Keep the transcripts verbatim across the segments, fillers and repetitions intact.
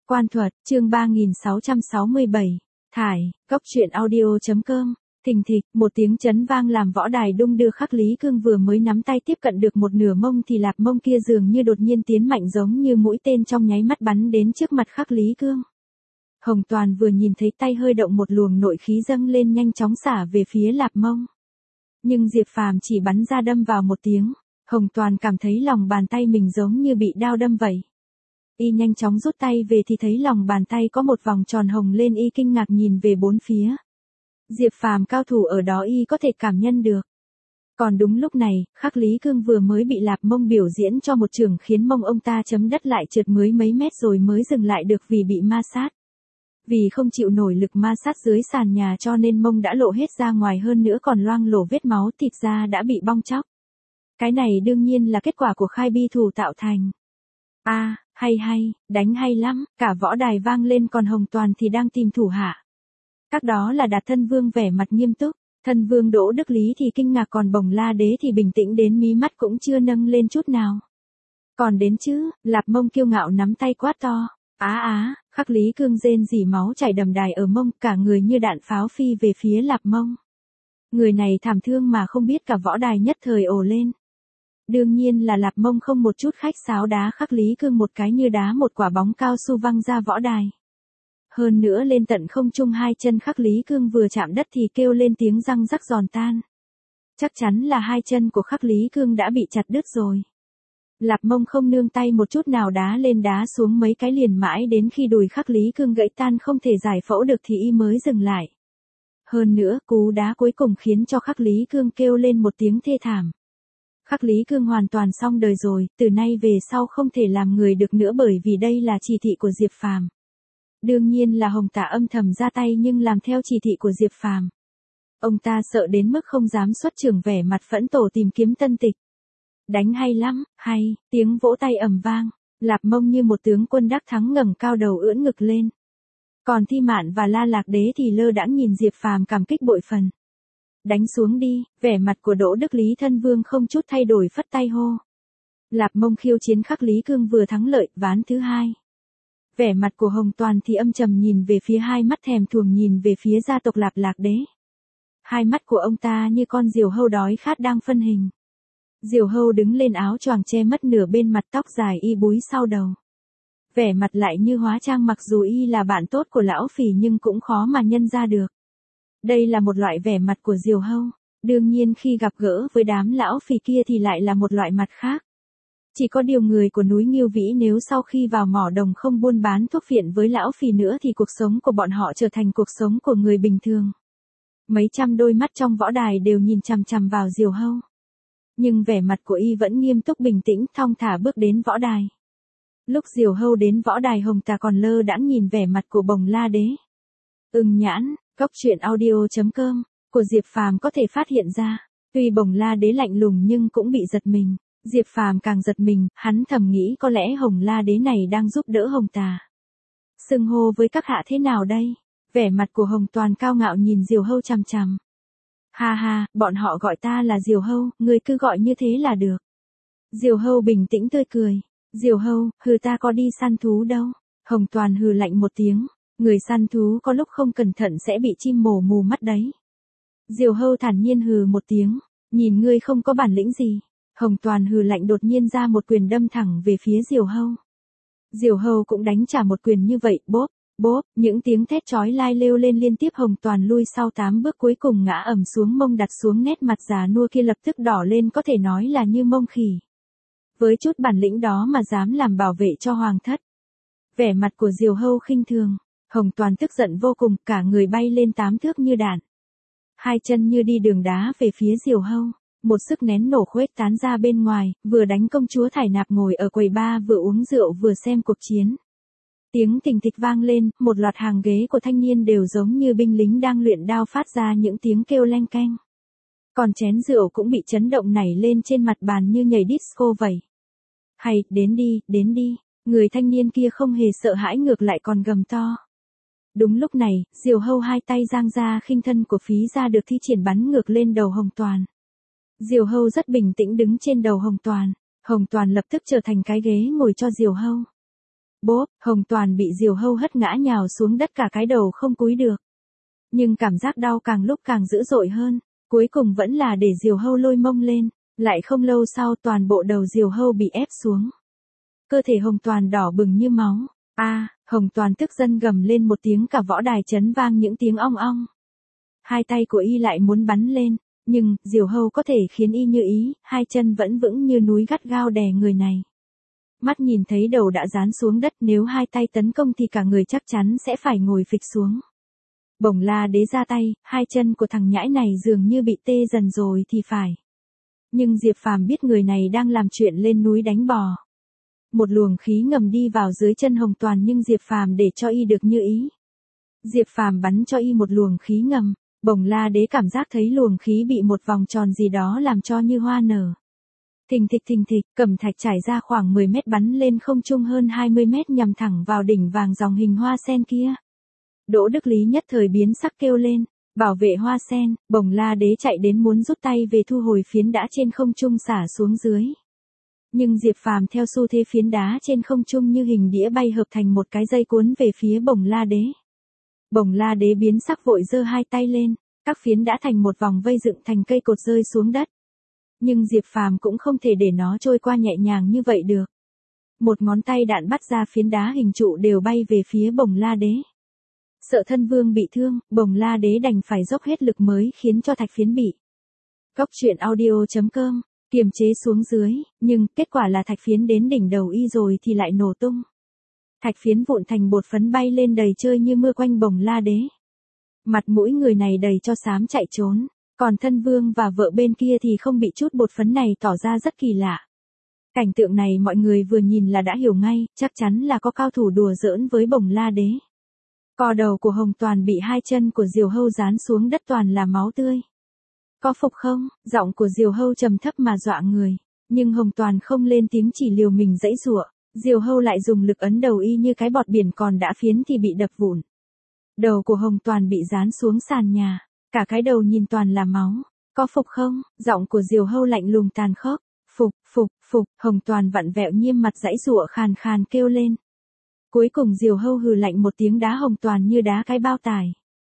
Quan thuật, chương ba nghìn sáu trăm sáu mươi bảy. Thải, Cốc truyện audio.com. Thình thịch, một tiếng chấn vang làm võ đài đung đưa. Khắc Lý Cương vừa mới nắm tay tiếp cận được một nửa mông thì lạp mông kia dường như đột nhiên tiến mạnh, giống như mũi tên trong nháy mắt bắn đến trước mặt Khắc Lý Cương. Hồng Toàn vừa nhìn thấy tay hơi động, một luồng nội khí dâng lên nhanh chóng xả về phía lạp mông. Nhưng Diệp Phàm chỉ bắn ra đâm vào một tiếng. Hồng Toàn cảm thấy lòng bàn tay mình giống như bị đao đâm vậy. Y nhanh chóng rút tay về thì thấy lòng bàn tay có một vòng tròn hồng lên. Y kinh ngạc nhìn về bốn phía. Diệp Phàm cao thủ ở đó y có thể cảm nhận được. Còn đúng lúc này, Khắc Lý Cương vừa mới bị lạp mông biểu diễn cho một chưởng khiến mông ông ta chấm đất lại trượt mới mấy mét rồi mới dừng lại được vì bị ma sát. Vì không chịu nổi lực ma sát dưới sàn nhà cho nên mông đã lộ hết ra ngoài, hơn nữa còn loang lổ vết máu, thịt da đã bị bong tróc. Cái này đương nhiên là kết quả của khai bi thủ tạo thành. A, à, hay hay, đánh hay lắm, cả võ đài vang lên, còn Hồng Toàn thì đang tìm thủ hạ. Các đó là Đạt Thân Vương vẻ mặt nghiêm túc, Thân Vương Đỗ Đức Lý thì kinh ngạc, còn Bồng La Đế thì bình tĩnh đến mí mắt cũng chưa nâng lên chút nào. Còn đến chứ, lạp mông kiêu ngạo nắm tay quát to. Á á, Khắc Lý Cương rên rỉ, máu chảy đầm đài ở mông, cả người như đạn pháo phi về phía lạp mông. Người này thảm thương mà không biết, cả võ đài nhất thời ồ lên. Đương nhiên là lạp mông không một chút khách sáo đá Khắc Lý Cương một cái như đá một quả bóng cao su văng ra võ đài. Hơn nữa lên tận không trung, hai chân Khắc Lý Cương vừa chạm đất thì kêu lên tiếng răng rắc giòn tan. Chắc chắn là hai chân của Khắc Lý Cương đã bị chặt đứt rồi. Lạp mông không nương tay một chút nào, đá lên đá xuống mấy cái liền mãi đến khi đùi Khắc Lý Cương gãy tan không thể giải phẫu được thì y mới dừng lại. Hơn nữa, cú đá cuối cùng khiến cho Khắc Lý Cương kêu lên một tiếng thê thảm. Khắc Lý Cương hoàn toàn xong đời rồi, từ nay về sau không thể làm người được nữa, bởi vì đây là chỉ thị của Diệp Phàm. Đương nhiên là Hồng Tả âm thầm ra tay nhưng làm theo chỉ thị của Diệp Phàm. Ông ta sợ đến mức không dám xuất chưởng, vẻ mặt phẫn tổ tìm kiếm tân tịch. Đánh hay lắm, hay, tiếng vỗ tay ầm vang, lạp mông như một tướng quân đắc thắng ngẩng cao đầu ưỡn ngực lên. Còn Thi Mạn và La Lạc Đế thì lơ đãng nhìn Diệp Phàm cảm kích bội phần. Đánh xuống đi, vẻ mặt của Đỗ Đức Lý Thân Vương không chút thay đổi, phất tay hô. Lạp mông khiêu chiến Khắc Lý Cương vừa thắng lợi, ván thứ hai. Vẻ mặt của Hồng Toàn thì âm trầm, nhìn về phía hai mắt thèm thuồng nhìn về phía gia tộc Lạp Lạc Đế. Hai mắt của ông ta như con diều hâu đói khát đang phân hình. Diều hâu đứng lên, áo choàng che mất nửa bên mặt, tóc dài y búi sau đầu. Vẻ mặt lại như hóa trang, mặc dù y là bạn tốt của lão phì nhưng cũng khó mà nhận ra được. Đây là một loại vẻ mặt của diều hâu, đương nhiên khi gặp gỡ với đám lão phì kia thì lại là một loại mặt khác. Chỉ có điều người của núi Nghiêu Vĩ nếu sau khi vào mỏ đồng không buôn bán thuốc phiện với lão phì nữa thì cuộc sống của bọn họ trở thành cuộc sống của người bình thường. Mấy trăm đôi mắt trong võ đài đều nhìn chằm chằm vào diều hâu. Nhưng vẻ mặt của y vẫn nghiêm túc bình tĩnh, thong thả bước đến võ đài. Lúc diều hâu đến võ đài, Hồng Tà còn lơ đãng nhìn vẻ mặt của Bồng La Đế. Ưng nhãn, Cốc truyện audio.com, của Diệp Phàm có thể phát hiện ra. Tuy Bồng La Đế lạnh lùng nhưng cũng bị giật mình. Diệp Phàm càng giật mình, hắn thầm nghĩ có lẽ Hồng La Đế này đang giúp đỡ Hồng Tà. Xưng hô với các hạ thế nào đây? Vẻ mặt của Hồng Toàn cao ngạo nhìn diều hâu chằm chằm. Ha ha, bọn họ gọi ta là diều hâu, ngươi cứ gọi như thế là được. Diều hâu bình tĩnh tươi cười. Diều hâu, hừ, ta có đi săn thú đâu. Hồng Toàn hừ lạnh một tiếng. Người săn thú có lúc không cẩn thận sẽ bị chim mổ mù mắt đấy. Diều hâu thản nhiên hừ một tiếng. Nhìn ngươi không có bản lĩnh gì. Hồng Toàn hừ lạnh đột nhiên ra một quyền đâm thẳng về phía diều hâu. Diều hâu cũng đánh trả một quyền như vậy, bốp, bốp, những tiếng thét chói tai lêu lên liên tiếp. Hồng Toàn lui sau tám bước, cuối cùng ngã ầm xuống, mông đặt xuống, nét mặt già nua kia lập tức đỏ lên, có thể nói là như mông khỉ. Với chút bản lĩnh đó mà dám làm bảo vệ cho hoàng thất. Vẻ mặt của diều hâu khinh thường. Hồng Toàn tức giận vô cùng, cả người bay lên tám thước như đạn. Hai chân như đi đường đá về phía diều hâu. Một sức nén nổ khuếch tán ra bên ngoài, vừa đánh công chúa Thải Nạp ngồi ở quầy bar vừa uống rượu vừa xem cuộc chiến. Tiếng thình thịch vang lên, một loạt hàng ghế của thanh niên đều giống như binh lính đang luyện đao phát ra những tiếng kêu leng keng. Còn chén rượu cũng bị chấn động nảy lên trên mặt bàn như nhảy disco vậy. Hay, đến đi, đến đi, người thanh niên kia không hề sợ hãi, ngược lại còn gầm to. Đúng lúc này, diều hâu hai tay giang ra, khinh thân của phí ra được thi triển bắn ngược lên đầu Hồng Toàn. Diều hâu rất bình tĩnh đứng trên đầu Hồng Toàn. Hồng Toàn lập tức trở thành cái ghế ngồi cho diều hâu. Bốp, Hồng Toàn bị Diều Hâu hất ngã nhào xuống đất, cả cái đầu không cúi được. Nhưng cảm giác đau càng lúc càng dữ dội hơn, cuối cùng vẫn là để Diều Hâu lôi mông lên, lại không lâu sau toàn bộ đầu Diều Hâu bị ép xuống. Cơ thể Hồng Toàn đỏ bừng như máu. A, Hồng Toàn tức giận gầm lên một tiếng, cả võ đài chấn vang những tiếng ong ong. Hai tay của y lại muốn bắn lên, nhưng Diều Hâu có thể khiến y như ý, hai chân vẫn vững như núi gắt gao đè người này. Mắt nhìn thấy đầu đã dán xuống đất, nếu hai tay tấn công thì cả người chắc chắn sẽ phải ngồi phịch xuống. Bổng La Đế ra tay, hai chân của thằng nhãi này dường như bị tê dần rồi thì phải. Nhưng Diệp Phàm biết người này đang làm chuyện lên núi đánh bò. Một luồng khí ngầm đi vào dưới chân Hồng Toàn, nhưng Diệp Phàm để cho y được như ý. Diệp Phàm bắn cho y một luồng khí ngầm, Bổng La Đế cảm giác thấy luồng khí bị một vòng tròn gì đó làm cho như hoa nở. Thình thịch thình thịch, cẩm thạch trải ra khoảng mười mét bắn lên không trung hơn hai mươi mét nhằm thẳng vào đỉnh vàng dòng hình hoa sen kia. Đỗ Đức Lý nhất thời biến sắc kêu lên, bảo vệ hoa sen. Bổng La Đế chạy đến muốn rút tay về thu hồi phiến đá trên không trung xả xuống dưới. Nhưng Diệp Phàm theo xu thế phiến đá trên không trung như hình đĩa bay hợp thành một cái dây cuốn về phía Bổng La Đế. Bổng La Đế biến sắc vội giơ hai tay lên, các phiến đã thành một vòng vây dựng thành cây cột rơi xuống đất. Nhưng Diệp Phàm cũng không thể để nó trôi qua nhẹ nhàng như vậy được. Một ngón tay đạn bắt ra phiến đá hình trụ đều bay về phía Bổng La Đế. Sợ thân vương bị thương, Bổng La Đế đành phải dốc hết lực mới khiến cho thạch phiến bị. Cốc truyện audio chấm com kiềm chế xuống dưới, nhưng kết quả là thạch phiến đến đỉnh đầu y rồi thì lại nổ tung. Thạch phiến vụn thành bột phấn bay lên đầy chơi như mưa quanh Bổng La Đế. Mặt mũi người này đầy cho xám chạy trốn, còn thân vương và vợ bên kia thì không bị chút bột phấn này tỏ ra rất kỳ lạ. Cảnh tượng này mọi người vừa nhìn là đã hiểu ngay, chắc chắn là có cao thủ đùa giỡn với Bổng La Đế. Cò đầu của Hồng Toàn bị hai chân của Diều Hâu dán xuống đất toàn là máu tươi. Có phục không? Giọng của Diều Hâu trầm thấp mà dọa người, nhưng Hồng Toàn không lên tiếng, chỉ liều mình giãy giụa. Diều Hâu lại dùng lực ấn đầu y như cái bọt biển, còn đã phiến thì bị đập vụn. Đầu của Hồng Toàn bị dán xuống sàn nhà, cả cái đầu nhìn toàn là máu. Có phục không? Giọng của Diều Hâu lạnh lùng tàn khốc. Phục, phục, phục. Hồng Toàn vặn vẹo nghiêm mặt giãy giụa khàn khàn kêu lên. Cuối cùng Diều Hâu hừ lạnh một tiếng, đá Hồng Toàn như đá cái bao tải.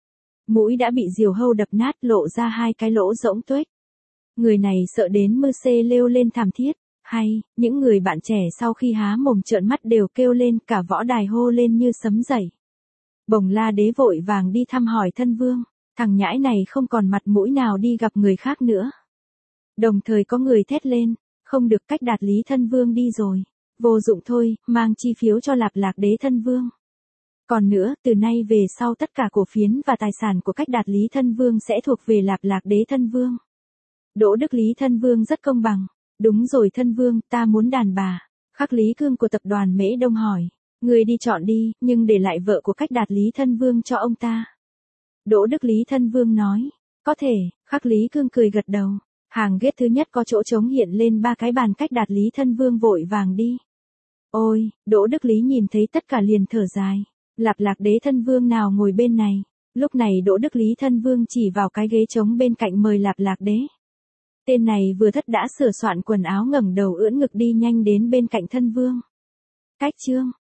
Mũi đã bị Diều Hâu đập nát, lộ ra hai cái lỗ rỗng tuếch. Người này sợ đến mơ xê lêu lên thảm thiết. Hay, những người bạn trẻ sau khi há mồm trợn mắt đều kêu lên, cả võ đài hô lên như sấm dậy. Bổng La Đế vội vàng đi thăm hỏi thân vương, thằng nhãi này không còn mặt mũi nào đi gặp người khác nữa. Đồng thời có người thét lên, không được, cách đạt lý thân vương đi rồi. Vô dụng thôi, mang chi phiếu cho Lạp Lạc Đế thân vương. Còn nữa, từ nay về sau tất cả cổ phiến và tài sản của cách đạt lý thân vương sẽ thuộc về Lạp Lạc Đế thân vương. Đỗ Đức Lý thân vương rất công bằng. Đúng rồi thân vương, ta muốn đàn bà. Khắc Lý Cương của tập đoàn Mễ Đông hỏi. Người đi chọn đi, nhưng để lại vợ của cách đạt lý thân vương cho ông ta. Đỗ Đức Lý thân vương nói. Có thể. Khắc Lý Cương cười gật đầu. Hàng ghét thứ nhất có chỗ trống hiện lên ba cái bàn, cách đạt lý thân vương vội vàng đi. Ôi, Đỗ Đức Lý nhìn thấy tất cả liền thở dài. Lạp Lạc Đế thân vương nào ngồi bên này. Lúc này Đỗ Đức Lý thân vương chỉ vào cái ghế trống bên cạnh mời Lạp Lạc Đế. Tên này vừa thất đã sửa soạn quần áo, ngẩng đầu ưỡn ngực đi nhanh đến bên cạnh thân vương. Cách chương